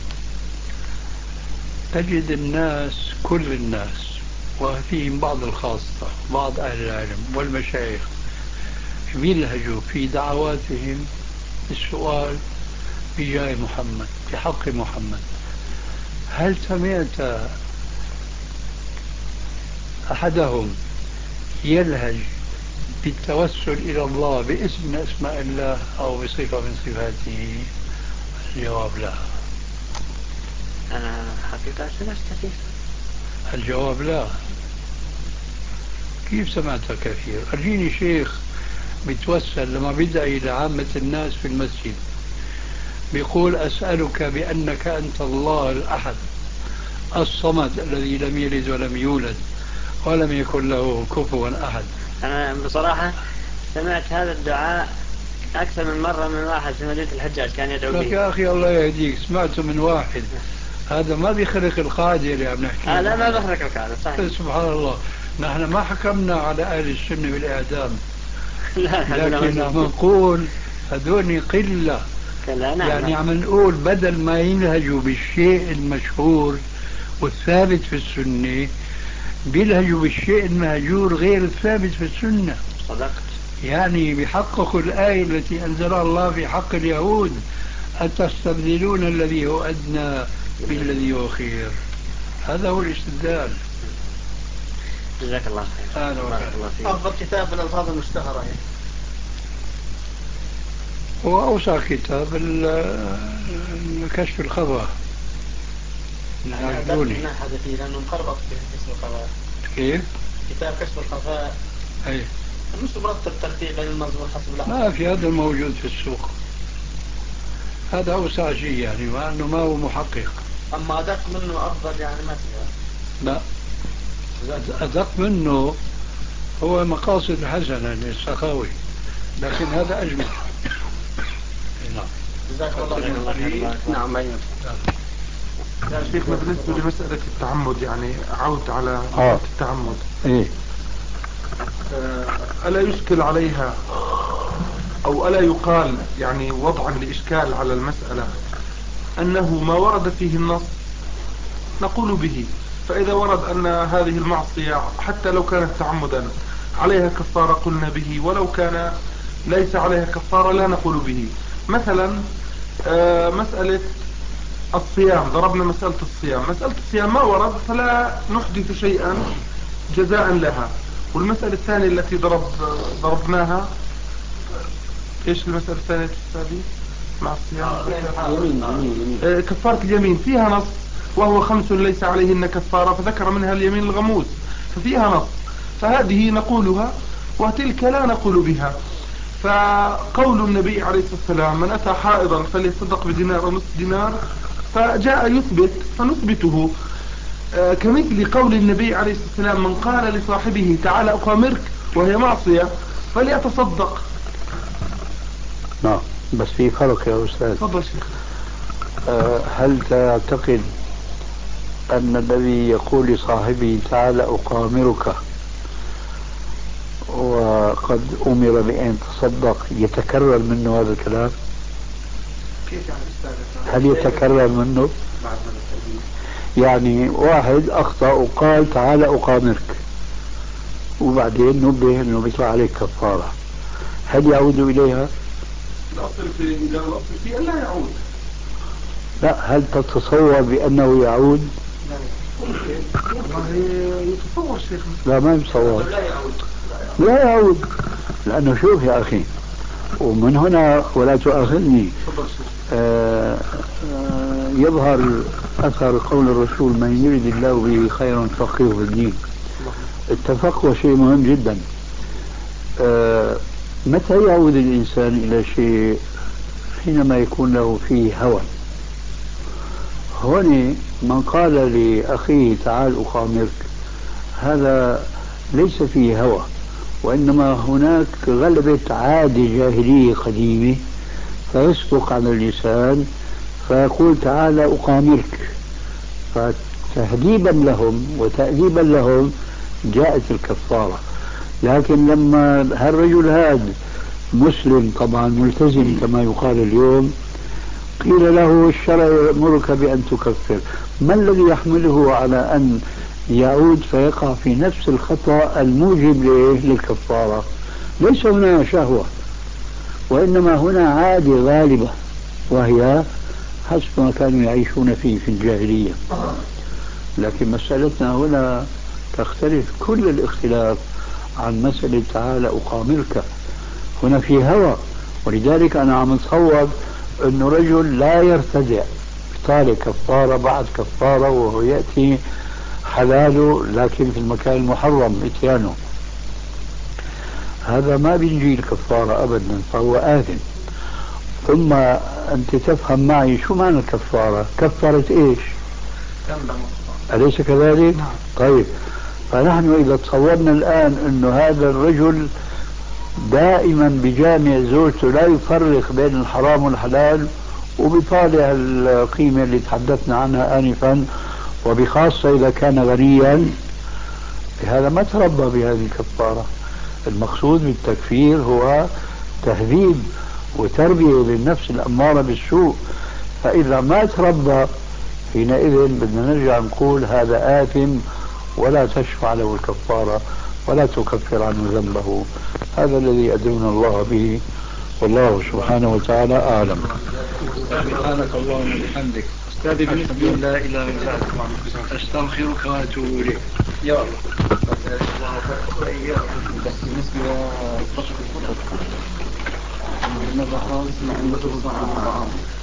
تجد الناس، كل الناس وفيهم بعض الخاصة، بعض أهل العلم والمشايخ، بيلهجوا في دعواتهم السؤال بجاه محمد، بحق محمد. هل سمعت أحدهم يلهج بالتوسل إلى الله باسم من أسماء الله أو بصفة من صفاته؟ الجواب لا. أنا حقيقة سمعت كثير. الجواب لا. كيف سمعت كثير؟ أرجيني شيخ بيتوسل لما بدعي لعامة الناس في المسجد بيقول: أسألك بأنك أنت الله الأحد الصمد الذي لم يلد ولم يولد ولم يكن له كفوا أحد. أنا بصراحة سمعت هذا الدعاء أكثر من مرة من واحد في مدينة الحجاج كان يدعو به. يا أخي الله يهديك، سمعته من واحد، هذا ما بيخرق القاعدة اللي عم نحكي. لا ما بخرق القاعدة، صحيح. سبحان الله، نحن ما حكمنا على أهل السنة بالإعدام، لكن عم نقول هذول قلة. يعني عم نقول بدل ما ينهجوا بالشيء المشهور والثابت في السنة بيلهجوا بالشيء المهجور غير الثابت في السنة. صدقت. يعني بيحققوا الآية التي أنزلها الله في حق اليهود: أتستبدلون الذي هو أدنى بالذي هو خير. هذا هو الاستبدال. جزاك الله خير. أفضل كتاب في الألفاظ المشتهرة يعني. هو أوسع كتاب كشف الخفا. عجبوني حدثي لأنه مخربط باسم الخفاء. كيف؟ كتاب كشف الخفاء. أي. مش مرتب ترتيب بين المضمون حسب الأحوال. ما في هذا الموجود في السوق. هذا أوسع شيء يعني، مع أنه ما هو محقق. أما أدق منه أفضل يعني ما فيها. لا، أدق منه هو مقاصد حسنة للسخاوي، لكن هذا أجمل. نعم. جزاك الله خير. نعم. يا شيخنا بالنسبة لمسألة التعمد، يعني عود على مسألة التعمد. إيه؟ ألا يشكل عليها أو ألا يقال يعني وضعا لإشكال على المسألة أنه ما ورد فيه النص نقول به، فإذا ورد أن هذه المعصية حتى لو كانت تعمدا عليها كفارة قلنا به، ولو كان ليس عليها كفارة لا نقول به. مثلا مسألة الصيام، ضربنا مسألة الصيام ما ورد فلا نحدث شيئا جزاء لها. والمسألة الثانية التي ضربناها، ايش المسألة الثانية تستاذي مع الصيام؟ كفارة اليمين فيها نص وهو 5 ليس عليهن كفارة، فذكر منها اليمين الغموس، ففيها نص، فهذه نقولها وتلك لا نقول بها. فقول النبي عليه الصلاة والسلام من أتى حائضا فليتصدق بدينار أو نصف دينار، فجاء يثبت فنثبته. كمثل قول النبي عليه الصلاة والسلام من قال لصاحبه تعال أقامرك وهي معصية فليتصدق. نعم، بس في فرق يا أستاذ. تفضل شيخ. هل تعتقد أن الذي يقول لصاحبه تعال أقامرك وقد أمر بأن تصدق يتكرر منه هذا الكلام؟ كيف يعني أستاذ؟ هل يتكرر منه؟ يعني واحد أخطأ وقال تعال أقامرك وبعدين نبه أنه بيطلع عليك كفارة، هل يعود إليها؟ الأصل في أن لا يعود. لا، هل تتصور بأنه يعود؟ والله يتصور شيخنا. لا، ما يتصور. لا يعود. لأنه شوف يا أخي، ومن هنا ولا تؤاخذني، يظهر أثر قول الرسول من يريد الله به خيرا فقهه في الدين. التفقه شيء مهم جدا. متى يعود الإنسان إلى شيء؟ حينما يكون له فيه هوى. هنا من قال لأخيه تعال أقامرك هذا ليس فيه هوى، وإنما هناك غلبة عادة جاهلية قديمة فيصدق على اللسان فيقول تعال أقامرك، فتهذيبا لهم وتأديبا لهم جاءت الكفارة. لكن لما هالرجل هذا مسلم طبعا ملتزم كما يقال اليوم، قيل له الشرع يأمرك بأن تكفر، ما الذي يحمله على أن يعود فيقع في نفس الخطأ الموجب للكفارة؟ ليس هنا شهوة، وإنما هنا عادة غالبة وهي حسب ما كانوا يعيشون فيه في الجاهلية. لكن مسألتنا هنا تختلف كل الاختلاف عن مسألة تعالى أقامرك. هنا في هوى، ولذلك أنا عم أتصور أنه رجل لا يرتدع طالع كفارة بعد كفارة وهو يأتي حلاله لكن في المكان المحرم اتيانه، هذا ما بينجي الكفارة أبدا، فهو آثم. ثم أنت تفهم معي شو معنى الكفارة؟ كفرت إيش؟ أليس كذلك؟ طيب، فنحن إذا تصورنا الآن أنه هذا الرجل دائما بجامع زوجته لا يفرق بين الحرام والحلال وبطالع القيمة اللي تحدثنا عنها آنفا، وبخاصة إذا كان غنيا، هذا ما تربى بهذه الكفارة. المقصود بالتكفير هو تهذيب وتربية للنفس الأمارة بالسوء، فإذا ما تربى حينئذ بدنا نرجع نقول هذا آثم ولا تشفع له الكفارة ولا تكفر عنه ذنبه. هذا الذي أدرنا الله به، والله سبحانه وتعالى أعلم. سبحانك اللهم وبحمدك. أستاذي بالنسبة لا إله إلا أنت أستغفرك وأتوب إليك. يا الله. بالنسبة